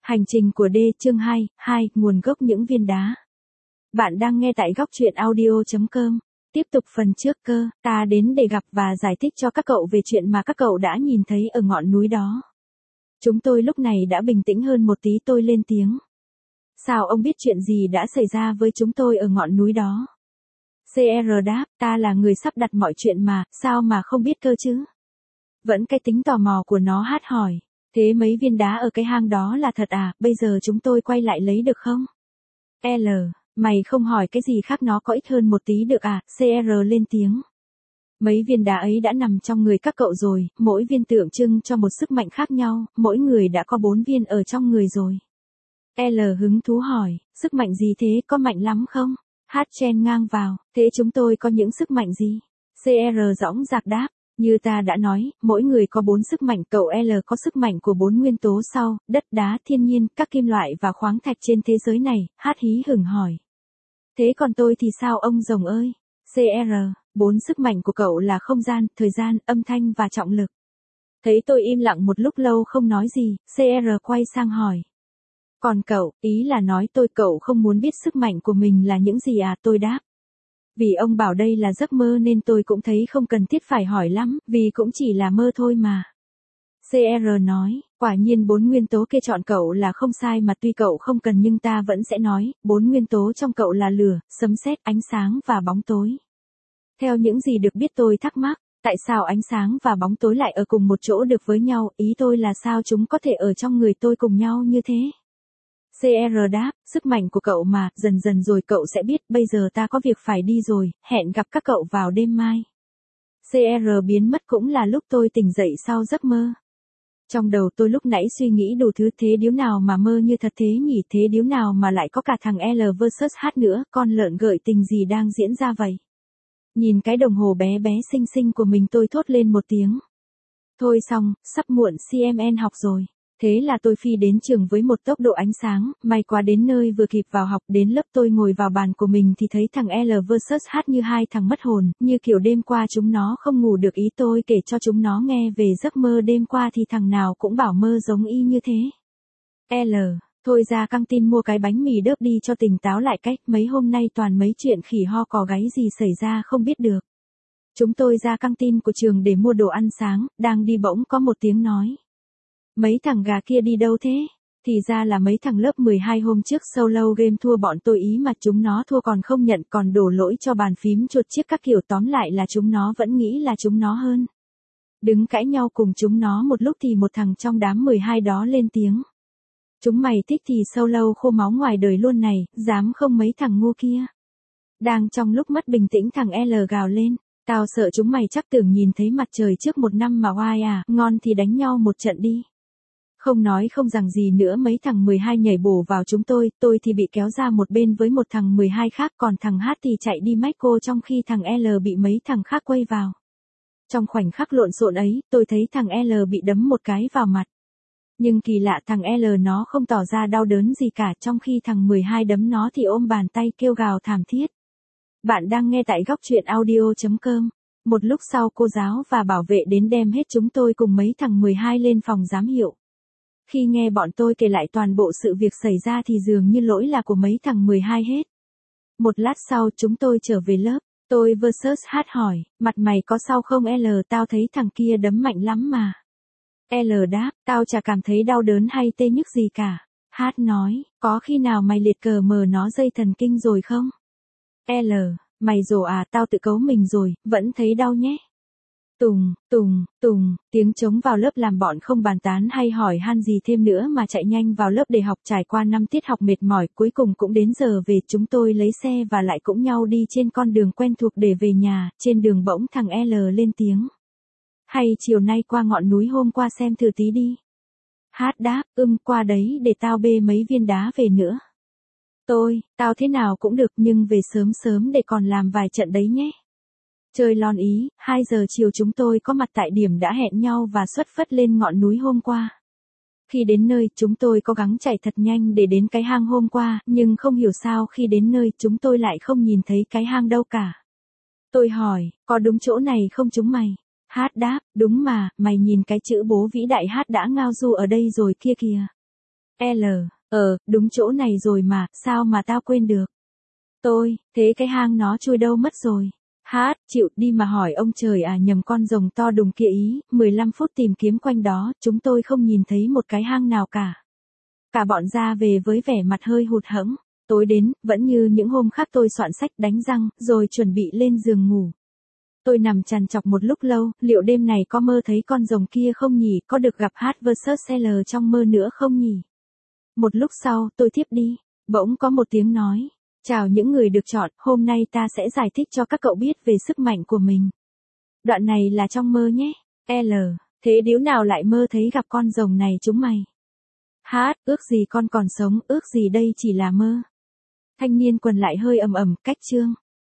Hành trình của D chương 2, nguồn gốc những viên đá. Bạn đang nghe tại góc truyện audio.com. Tiếp tục phần trước ta đến để gặp và giải thích cho các cậu về chuyện mà các cậu đã nhìn thấy ở ngọn núi đó. Chúng tôi lúc này đã bình tĩnh hơn một tí, tôi lên tiếng. Sao ông biết chuyện gì đã xảy ra với chúng tôi ở ngọn núi đó? CR đáp, ta là người sắp đặt mọi chuyện mà, sao mà không biết cơ chứ? Vẫn cái tính tò mò của nó hát hỏi. Thế mấy viên đá ở cái hang đó là thật à, bây giờ chúng tôi quay lại lấy được không? L, mày không hỏi cái gì khác nó có ít hơn một tí được à, CR lên tiếng. Mấy viên đá ấy đã nằm trong người các cậu rồi, mỗi viên tượng trưng cho một sức mạnh khác nhau, mỗi người đã có 4 viên ở trong người rồi. L hứng thú hỏi, sức mạnh gì thế, có mạnh lắm không? H chen ngang vào, thế chúng tôi có những sức mạnh gì? CR dõng dạc đáp. Như ta đã nói, mỗi người có 4 sức mạnh, cậu L có sức mạnh của 4 nguyên tố sau, đất, đá, thiên nhiên, các kim loại và khoáng thạch trên thế giới này, Hát hí hửng hỏi. Thế còn tôi thì sao ông rồng ơi? CR, 4 sức mạnh của cậu là không gian, thời gian, âm thanh và trọng lực. Thấy tôi im lặng một lúc lâu không nói gì, CR quay sang hỏi. Còn cậu, ý là nói cậu không muốn biết sức mạnh của mình là những gì à, tôi đáp. Vì ông bảo đây là giấc mơ nên tôi cũng thấy không cần thiết phải hỏi lắm, vì cũng chỉ là mơ thôi mà. CR nói, quả nhiên 4 nguyên tố kia chọn cậu là không sai mà, tuy cậu không cần nhưng ta vẫn sẽ nói, 4 nguyên tố trong cậu là lửa, sấm sét, ánh sáng và bóng tối. Theo những gì được biết tôi thắc mắc, tại sao ánh sáng và bóng tối lại ở cùng một chỗ được với nhau, ý tôi là sao chúng có thể ở trong người tôi cùng nhau như thế? CR đáp, sức mạnh của cậu mà, dần dần rồi cậu sẽ biết, bây giờ ta có việc phải đi rồi, hẹn gặp các cậu vào đêm mai. CR biến mất cũng là lúc tôi tỉnh dậy sau giấc mơ. Trong đầu tôi lúc nãy suy nghĩ đủ thứ, thế điếu nào mà mơ như thật thế nhỉ, thế điếu nào mà lại có cả thằng L vs H nữa, con lợn gợi tình gì đang diễn ra vậy? Nhìn cái đồng hồ bé bé xinh xinh của mình tôi thốt lên một tiếng. Thôi xong, sắp muộn CMN học rồi. Thế là tôi phi đến trường với một tốc độ ánh sáng, may quá đến nơi vừa kịp vào học, đến lớp tôi ngồi vào bàn của mình thì thấy thằng L vs H như hai thằng mất hồn, như kiểu đêm qua chúng nó không ngủ được, ý tôi kể cho chúng nó nghe về giấc mơ đêm qua thì thằng nào cũng bảo mơ giống y như thế. L, thôi ra căng tin mua cái bánh mì đớp đi cho tỉnh táo lại cách, mấy hôm nay toàn mấy chuyện khỉ ho cò gáy gì xảy ra không biết được. Chúng tôi ra căng tin của trường để mua đồ ăn sáng, đang đi bỗng có một tiếng nói. Mấy thằng gà kia đi đâu thế? Thì ra là mấy thằng lớp 12 hôm trước solo game thua bọn tôi, ý mà chúng nó thua còn không nhận, còn đổ lỗi cho bàn phím chuột chiếc các kiểu, tóm lại là chúng nó vẫn nghĩ là chúng nó hơn. Đứng cãi nhau cùng chúng nó một lúc thì một thằng trong đám 12 đó lên tiếng. Chúng mày thích thì solo khô máu ngoài đời luôn này, dám không mấy thằng ngu kia. Đang trong lúc mất bình tĩnh thằng L gào lên. Tao sợ chúng mày chắc tưởng nhìn thấy mặt trời trước một năm mà oai à, ngon thì đánh nhau một trận đi. Không nói không rằng gì nữa, mấy thằng 12 nhảy bổ vào chúng tôi thì bị kéo ra một bên với một thằng 12 khác, còn thằng H thì chạy đi mách cô, trong khi thằng L bị mấy thằng khác quay vào. Trong khoảnh khắc lộn xộn ấy, tôi thấy thằng L bị đấm một cái vào mặt. Nhưng kỳ lạ thằng L nó không tỏ ra đau đớn gì cả, trong khi thằng 12 đấm nó thì ôm bàn tay kêu gào thảm thiết. Bạn đang nghe tại góc truyện audio.com. Một lúc sau cô giáo và bảo vệ đến đem hết chúng tôi cùng mấy thằng 12 lên phòng giám hiệu. Khi nghe bọn tôi kể lại toàn bộ sự việc xảy ra thì dường như lỗi là của mấy thằng 12 hết. Một lát sau chúng tôi trở về lớp, tôi vs H hỏi, mặt mày có sao không L, tao thấy thằng kia đấm mạnh lắm mà. L đáp, tao chả cảm thấy đau đớn hay tê nhức gì cả. H nói, có khi nào mày liệt cờ mờ nó dây thần kinh rồi không? L, mày rồ à, tao tự cấu mình rồi, vẫn thấy đau nhé. Tùng, tùng, tùng, tiếng trống vào lớp làm bọn không bàn tán hay hỏi han gì thêm nữa mà chạy nhanh vào lớp để học. Trải qua 5 tiết học mệt mỏi, cuối cùng cũng đến giờ về, chúng tôi lấy xe và lại cũng nhau đi trên con đường quen thuộc để về nhà. Trên đường bỗng thằng L lên tiếng. Hay chiều nay qua ngọn núi hôm qua xem thử tí đi. H đáp, qua đấy để tao bê mấy viên đá về nữa. Tao thế nào cũng được nhưng về sớm sớm để còn làm vài trận đấy nhé. Chơi lon ý, 2 giờ chiều chúng tôi có mặt tại điểm đã hẹn nhau và xuất phát lên ngọn núi hôm qua. Khi đến nơi, chúng tôi cố gắng chạy thật nhanh để đến cái hang hôm qua, nhưng không hiểu sao khi đến nơi chúng tôi lại không nhìn thấy cái hang đâu cả. Tôi hỏi, có đúng chỗ này không chúng mày? H đáp, đúng mà, mày nhìn cái chữ bố vĩ đại H đã ngao du ở đây rồi kia kìa. L. Đúng chỗ này rồi mà, sao mà tao quên được. Thế cái hang nó chui đâu mất rồi. Chịu đi mà hỏi ông trời à, nhầm con rồng to đùng kia ý, 15 phút tìm kiếm quanh đó, chúng tôi không nhìn thấy một cái hang nào cả. Cả bọn ra về với vẻ mặt hơi hụt hẫng. Tối đến, vẫn như những hôm khác tôi soạn sách đánh răng, rồi chuẩn bị lên giường ngủ. Tôi nằm trằn trọc một lúc lâu, liệu đêm này có mơ thấy con rồng kia không nhỉ, có được gặp H vs L trong mơ nữa không nhỉ? Một lúc sau, tôi thiếp đi. Bỗng có một tiếng nói. Chào những người được chọn, hôm nay ta sẽ giải thích cho các cậu biết về sức mạnh của mình. Đoạn này là trong mơ nhé. L. Thế đứa nào lại mơ thấy gặp con rồng này chúng mày? Ước gì con còn sống, ước gì đây chỉ là mơ. Thanh niên quần lại hơi ầm ầm, cách chương.